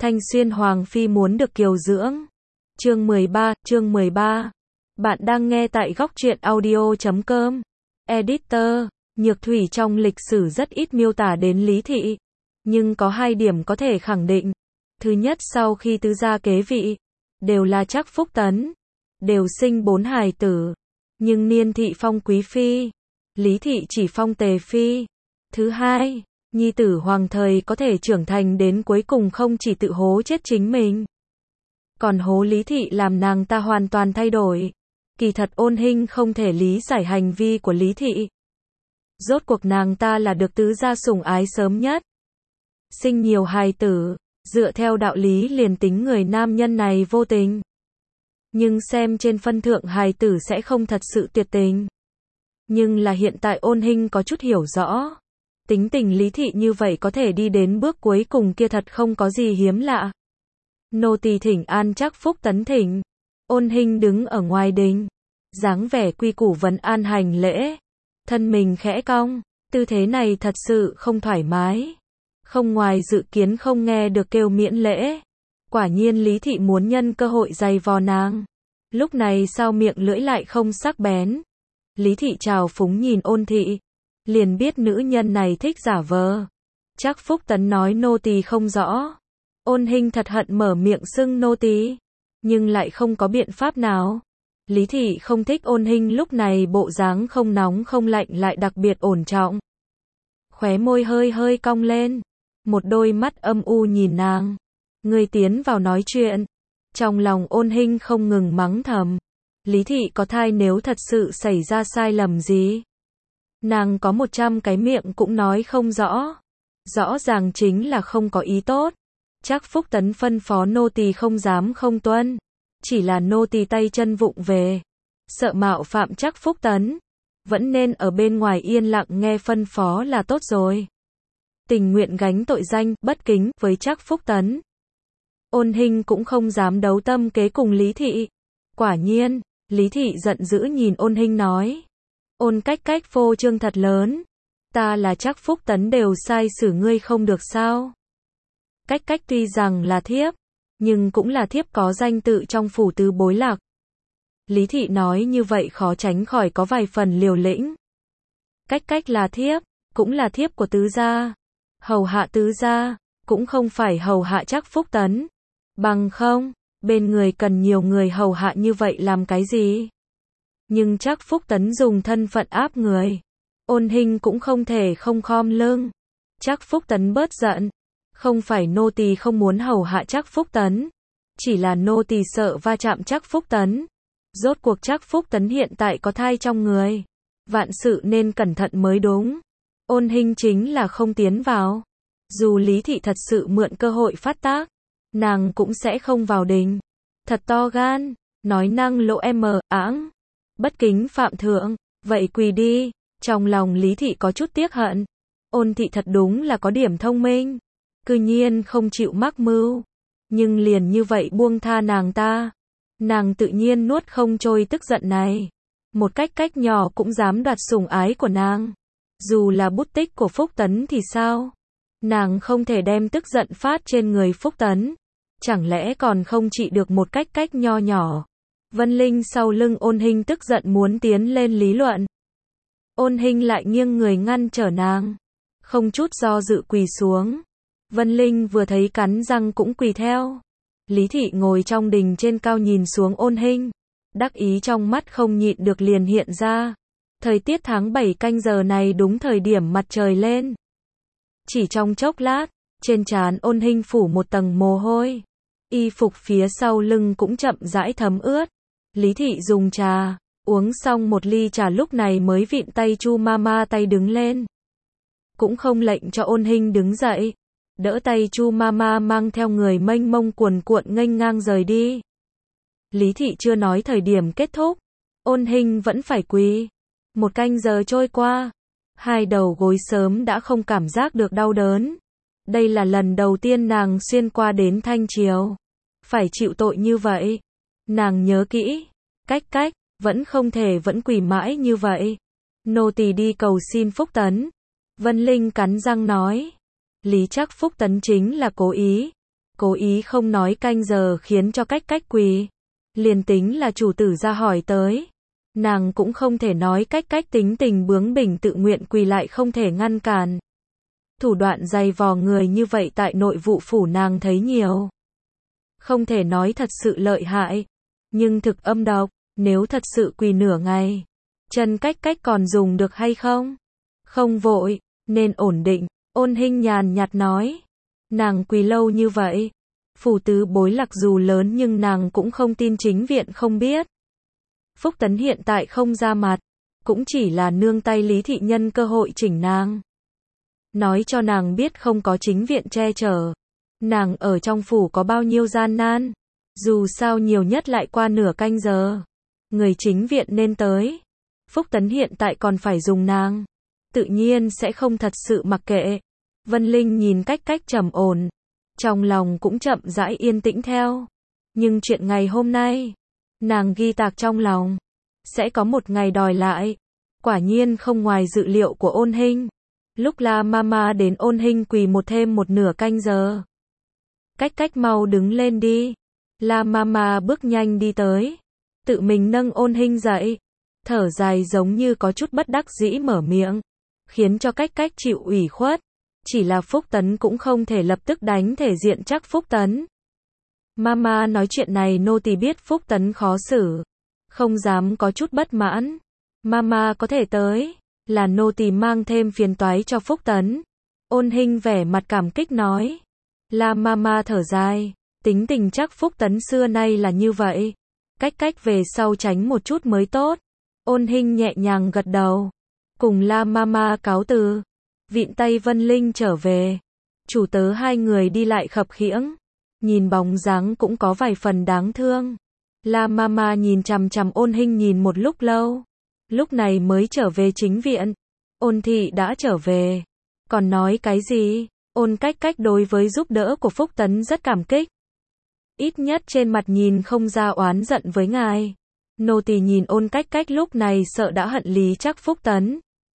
Thanh Xuyên Hoàng Phi muốn được kiều dưỡng. Chương 13. Bạn đang nghe tại góc truyện audio.com. Editor, Nhược Thủy trong lịch sử rất ít miêu tả đến Lý Thị. Nhưng có hai điểm có thể khẳng định. Thứ nhất, sau khi tứ gia kế vị, đều là Trác Phúc Tấn, đều sinh 4 hài tử. Nhưng Niên Thị phong Quý Phi, Lý Thị chỉ phong Tề Phi. Thứ hai, nhi tử hoàng thời có thể trưởng thành đến cuối cùng không chỉ tự hố chết chính mình, còn hố Lý Thị làm nàng ta hoàn toàn thay đổi. Kỳ thật Ôn Hinh không thể lý giải hành vi của Lý Thị. Rốt cuộc nàng ta là được tứ gia sủng ái sớm nhất, sinh nhiều hài tử, dựa theo đạo lý liền tính người nam nhân này vô tình, nhưng xem trên phân thượng hài tử sẽ không thật sự tuyệt tình. Nhưng là hiện tại Ôn Hinh có chút hiểu rõ. Tính tình Lý Thị như vậy có thể đi đến bước cuối cùng kia thật không có gì hiếm lạ. Nô tỳ thỉnh an Trác Phúc Tấn thỉnh. Ôn Hinh đứng ở ngoài đình, dáng vẻ quy củ vấn an hành lễ, thân mình khẽ cong, tư thế này thật sự không thoải mái. Không ngoài dự kiến không nghe được kêu miễn lễ. Quả nhiên Lý Thị muốn nhân cơ hội giày vò nàng. Lúc này sao miệng lưỡi lại không sắc bén. Lý Thị trào phúng nhìn Ôn Thị, liền biết nữ nhân này thích giả vờ. Trác Phúc Tấn nói nô tỳ không rõ. Ôn Hinh thật hận mở miệng xưng nô tỳ, nhưng lại không có biện pháp nào. Lý Thị không thích Ôn Hinh lúc này bộ dáng không nóng không lạnh lại đặc biệt ổn trọng. Khóe môi hơi hơi cong lên, một đôi mắt âm u nhìn nàng. Người tiến vào nói chuyện. Trong lòng Ôn Hinh không ngừng mắng thầm. Lý Thị có thai nếu thật sự xảy ra sai lầm gì, nàng có 100 cái miệng cũng nói không rõ. Rõ ràng chính là không có ý tốt. Trác Phúc Tấn phân phó nô tỳ không dám không tuân. Chỉ là nô tỳ tay chân vụng về, sợ mạo phạm Trác Phúc Tấn, vẫn nên ở bên ngoài yên lặng nghe phân phó là tốt rồi. Tình nguyện gánh tội danh bất kính với Trác Phúc Tấn. Ôn Hinh cũng không dám đấu tâm kế cùng Lý Thị. Quả nhiên, Lý Thị giận dữ nhìn Ôn Hinh nói. Ôn cách phô trương thật lớn. Ta là Trác Phúc Tấn đều sai xử ngươi không được sao? Cách tuy rằng là thiếp, nhưng cũng là thiếp có danh tự trong phủ tứ bối lạc. Lý Thị nói như vậy khó tránh khỏi có vài phần liều lĩnh. Cách là thiếp, cũng là thiếp của tứ gia. Hầu hạ tứ gia, cũng không phải hầu hạ Trác Phúc Tấn. Bằng không, bên người cần nhiều người hầu hạ như vậy làm cái gì? Nhưng Trác Phúc Tấn dùng thân phận áp người. Ôn Hinh cũng không thể không khom lưng. Trác Phúc Tấn bớt giận. Không phải nô tỳ không muốn hầu hạ Trác Phúc Tấn, chỉ là nô tỳ sợ va chạm Trác Phúc Tấn. Rốt cuộc Trác Phúc Tấn hiện tại có thai trong người, vạn sự nên cẩn thận mới đúng. Ôn Hinh chính là không tiến vào. Dù Lý Thị thật sự mượn cơ hội phát tác, nàng cũng sẽ không vào đình. Thật to gan, nói năng lỗ áng, bất kính phạm thượng, vậy quỳ đi. Trong lòng Lý Thị có chút tiếc hận. Ôn Thị thật đúng là có điểm thông minh, cư nhiên không chịu mắc mưu, nhưng liền như vậy buông tha nàng ta. Nàng tự nhiên nuốt không trôi tức giận này. Một cách nhỏ cũng dám đoạt sủng ái của nàng. Dù là bút tích của Phúc Tấn thì sao? Nàng không thể đem tức giận phát trên người Phúc Tấn. Chẳng lẽ còn không trị được một cách nho nhỏ? Vân Linh sau lưng Ôn Hinh tức giận muốn tiến lên lý luận. Ôn Hinh lại nghiêng người ngăn trở nàng, không chút do dự quỳ xuống. Vân Linh vừa thấy cắn răng cũng quỳ theo. Lý Thị ngồi trong đình trên cao nhìn xuống Ôn Hinh, đắc ý trong mắt không nhịn được liền hiện ra. Thời tiết tháng 7 canh giờ này đúng thời điểm mặt trời lên. Chỉ trong chốc lát, trên trán Ôn Hinh phủ một tầng mồ hôi. Y phục phía sau lưng cũng chậm rãi thấm ướt. Lý Thị dùng trà, uống xong một ly trà lúc này mới vịn tay Chu Mama tay đứng lên. Cũng không lệnh cho Ôn Hinh đứng dậy. Đỡ tay Chu Mama mang theo người mênh mông cuồn cuộn nghênh ngang rời đi. Lý Thị chưa nói thời điểm kết thúc, Ôn Hinh vẫn phải quỳ. 1 canh giờ trôi qua, hai đầu gối sớm đã không cảm giác được đau đớn. Đây là lần đầu tiên nàng xuyên qua đến Thanh Triều, phải chịu tội như vậy. Nàng nhớ kỹ, cách, vẫn không thể vẫn quỳ mãi như vậy. Nô tỳ đi cầu xin Phúc Tấn. Vân Linh cắn răng nói. Lý Trác Phúc Tấn chính là cố ý. cố ý không nói canh giờ khiến cho cách cách quỳ. Liền tính là chủ tử ra hỏi tới, nàng cũng không thể nói cách cách tính tình bướng bỉnh tự nguyện quỳ lại không thể ngăn cản. Thủ đoạn dày vò người như vậy tại nội vụ phủ nàng thấy nhiều. Không thể nói thật sự lợi hại, nhưng thực âm độc, nếu thật sự quỳ nửa ngày, chân cách cách còn dùng được hay không? Không vội, nên ổn định, Ôn Hinh nhàn nhạt nói. Nàng quỳ lâu như vậy, phủ tứ bối mặc dù lớn nhưng nàng cũng không tin chính viện không biết. Phúc Tấn hiện tại không ra mặt, cũng chỉ là nương tay Lý thị nhân cơ hội chỉnh nàng. Nói cho nàng biết không có chính viện che chở, nàng ở trong phủ có bao nhiêu gian nan, dù sao nhiều nhất lại qua nửa canh giờ. Người chính viện nên tới. Phúc Tấn hiện tại còn phải dùng nàng, tự nhiên sẽ không thật sự mặc kệ. Vân Linh nhìn cách cách trầm ổn, trong lòng cũng chậm rãi yên tĩnh theo. Nhưng chuyện ngày hôm nay, nàng ghi tạc trong lòng, sẽ có một ngày đòi lại. Quả nhiên không ngoài dự liệu của Ôn Hinh. Lúc La Mama đến, Ôn Hinh quỳ thêm một nửa canh giờ. Cách cách mau đứng lên đi. La Mama bước nhanh đi tới, tự mình nâng Ôn Hinh dậy, thở dài giống như có chút bất đắc dĩ mở miệng, khiến cho cách cách chịu ủy khuất. Chỉ là Phúc Tấn cũng không thể lập tức đánh thể diện chắc Phúc Tấn. Mama nói chuyện này nô tỳ biết Phúc Tấn khó xử, không dám có chút bất mãn. Mama có thể tới, là nô tỳ mang thêm phiền toái cho Phúc Tấn. Ôn Hinh vẻ mặt cảm kích nói. La Mama thở dài, tính tình chắc Phúc Tấn xưa nay là như vậy, cách cách về sau tránh một chút mới tốt. Ôn Hinh nhẹ nhàng gật đầu, cùng La Mama cáo từ, vịn tay Vân Linh trở về. Chủ tớ hai người đi lại khập khiễng, nhìn bóng dáng cũng có vài phần đáng thương. La Mama nhìn chằm chằm Ôn Hinh nhìn một lúc lâu, lúc này mới trở về chính viện. Ôn thị đã trở về, còn nói cái gì? Ôn cách cách đối với giúp đỡ của Phúc Tấn rất cảm kích, ít nhất trên mặt nhìn không ra oán giận với ngài. Nô tỳ nhìn Ôn cách cách lúc này sợ đã hận Lý chắc Phúc Tấn.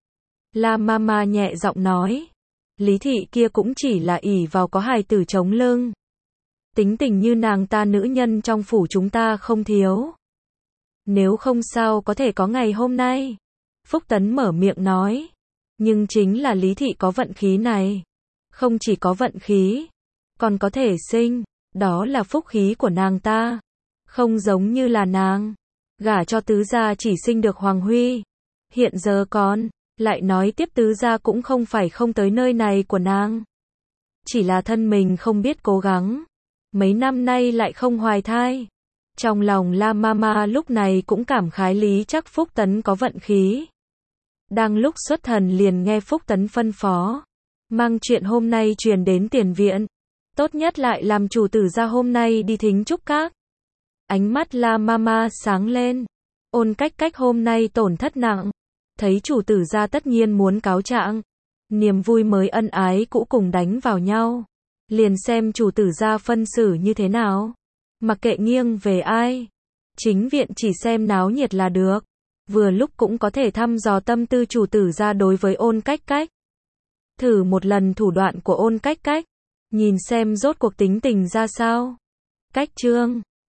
La Mama nhẹ giọng nói, Lý thị kia cũng chỉ là ỷ vào có hài tử chống lưng. Tính tình như nàng ta nữ nhân trong phủ chúng ta không thiếu. Nếu không sao có thể có ngày hôm nay. Phúc Tấn mở miệng nói, nhưng chính là Lý thị có vận khí này. Không chỉ có vận khí, còn có thể sinh, đó là phúc khí của nàng ta. Không giống như là nàng, gả cho tứ gia chỉ sinh được Hoàng Huy. Hiện giờ còn, lại nói tiếp tứ gia cũng không phải không tới nơi này của nàng. Chỉ là thân mình không biết cố gắng, mấy năm nay lại không hoài thai. Trong lòng La Mama lúc này cũng cảm khái Lý chắc Phúc Tấn có vận khí. Đang lúc xuất thần liền nghe Phúc Tấn phân phó, mang chuyện hôm nay truyền đến tiền viện. Tốt nhất lại làm chủ tử ra hôm nay đi thính trúc các. Ánh mắt La Mama sáng lên. Ôn cách cách hôm nay tổn thất nặng, thấy chủ tử ra tất nhiên muốn cáo trạng. Niềm vui mới ân ái cũ cùng đánh vào nhau. Liền xem chủ tử ra phân xử như thế nào. Mặc kệ nghiêng về ai, chính viện chỉ xem náo nhiệt là được. Vừa lúc cũng có thể thăm dò tâm tư chủ tử ra đối với Ôn cách cách. Thử một lần thủ đoạn của Ôn cách cách, nhìn xem rốt cuộc tính tình ra sao. Cách chương